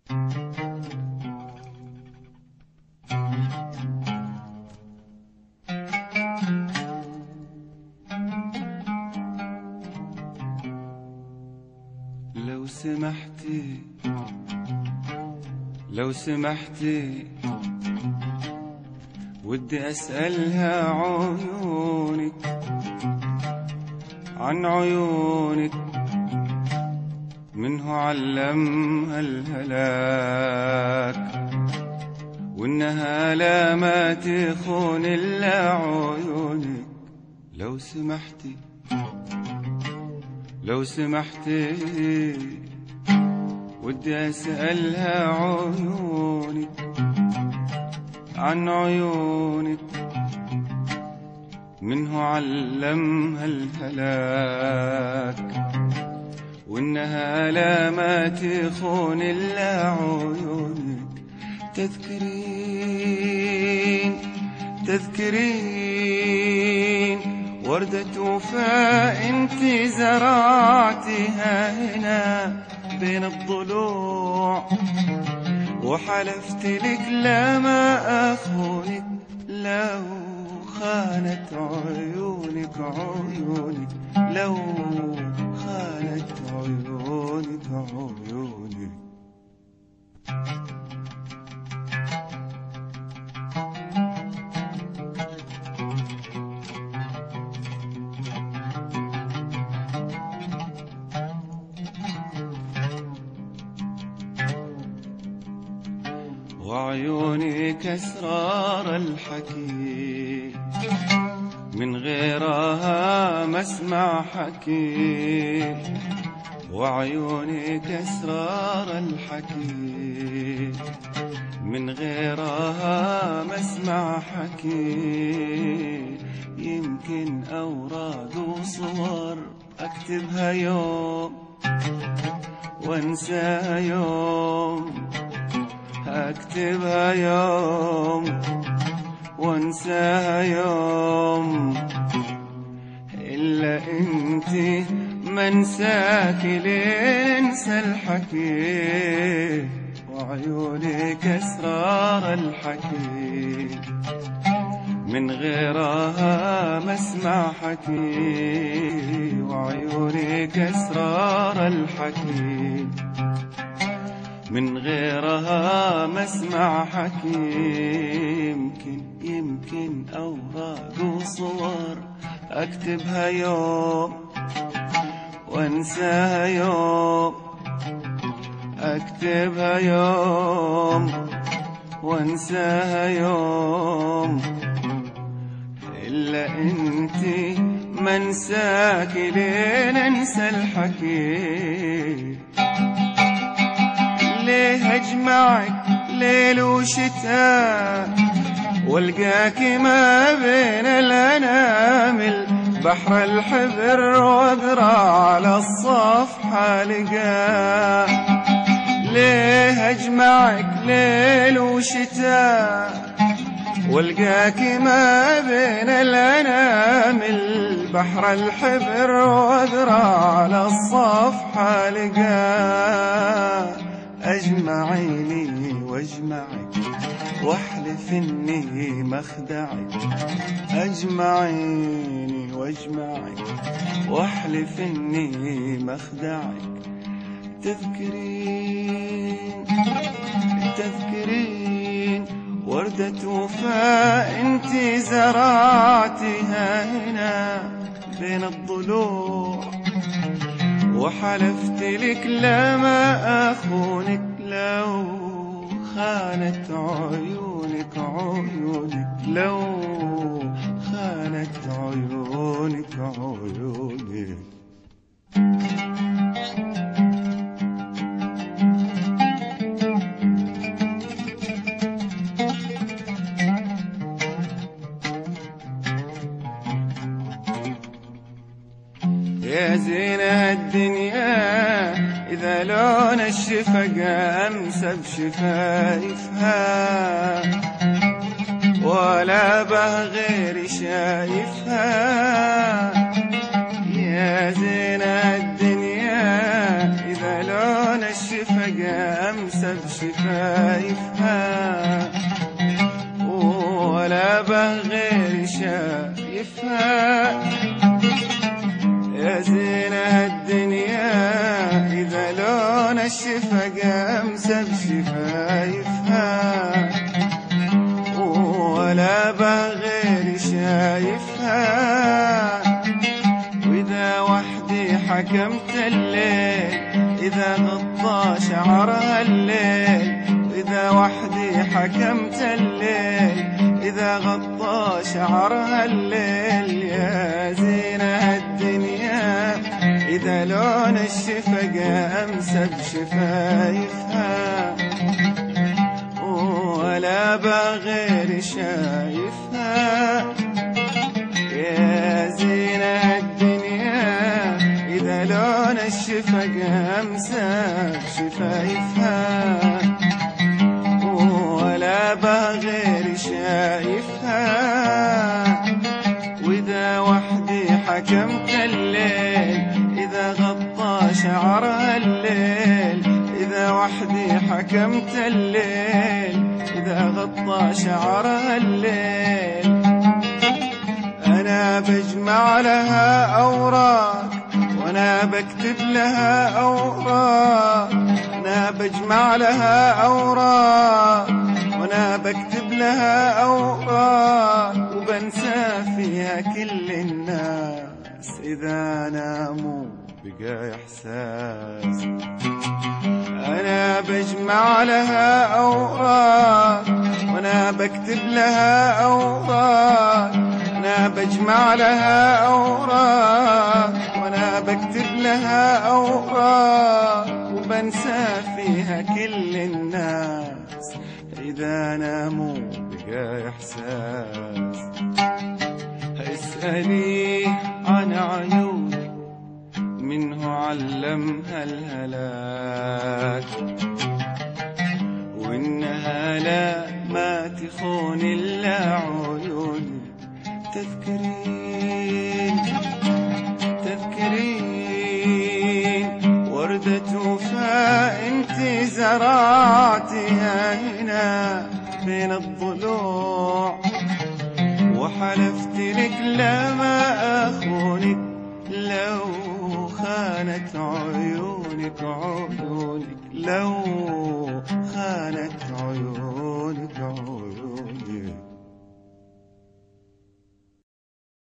لو سمحتي ودي أسألها عيونك عن عيونك، منه علمها الهلاك، وإنها لا ما تخون إلا عيونك. لو سمحتي ودي أسألها عيونك عن عيونك، منه علمها الهلاك، وإنها لا ما تخون إلا عيونك. تذكرين وردة وفاء انت زرعتها هنا بين الضلوع، وحلفت لك لا ما أخونك لو خانت عيونك لو خانت عيونك وعيونك أسرار الحكي، من غيرها ما اسمع حكي. وعيونك أسرار الحكي، من غيرها ما اسمع حكي. يمكن أوراق وصور أكتبها يوم وانساها يوم، أكتبها يوم وانساها يوم، إلا انتي منساك لين انسى الحكي. وعيونك أسرار الحكي، من غيرها ما اسمع حكي. وعيونك أسرار الحكي، من غيرها ما اسمع حكي. يمكن أوراق وصور أكتبها يوم وانساها يوم، أكتبها يوم وانساها يوم، إلا انتي منساك لين انسى الحكي. ليه أجمعك ليل وشتاء والقاك ما بين الأنامل، بحر الحبر واقرا على الصفحة لقاه. ليه أجمعك ليل وشتاء والقاك ما بين الأنامل، بحر الحبر واقرا على الصفحة لقاه. أجمعيني واجمعك واحلف اني مخدعك، أجمعيني واجمعك واحلف اني مخدعك. تذكرين وردة وفاء انت زرعتها هنا بين الضلوع، وحلفت لك لا ما أخونك لو خانت عيونك لو خانت عيونك يا زينة الدنيا إذا لون الشفقة أمسى بشفايفها، ولا به غير شايفها. يا زينة الدنيا إذا لون الشفقة قامسة بشفايفها، ولا بغير شايفها. يا زينة الدنيا إذا لون الشفا قامسة بشفايفها، ولا بغير شايفها. وإذا وحدي حكمت الليل إذا غطى شعرها الليل، وإذا وحدي حكمت الليل إذا غطى شعرها الليل. يا زينة الدنيا إذا لون الشفا قامسة بشفايفها، ولا بغير شايفها. يا زينة الدنيا إذا لون الشفا قامسة بشفايفها، ولا بغير شايفها. وإذا وحدي حكمت الليل إذا غطى شعرها الليل، إذا وحدي حكمت الليل إذا غطى شعرها الليل. أنا بجمع لها أوراق وأنا بكتب لها أوراق، أنا بجمع لها أوراق وأنا بكتب لها أوراق، وبنسى فيها كل الناس إذا ناموا بقى إحساس. أنا بجمع لها أوراق وأنا بكتب لها أوراق، أنا بجمع لها أوراق وأنا بكتب لها أوراق، وبنسى فيها كل الناس إذا ناموا بقى إحساس. اسألي عن عيون منه علمها الهلاك، وإنها لا ما تخون إلا عيون. تذكرين وردة وفاء انت زرعتها هنا بين الضلوع، وحلفت لك لا ما أخونك لو خانت عيونك لو خانت عيونك.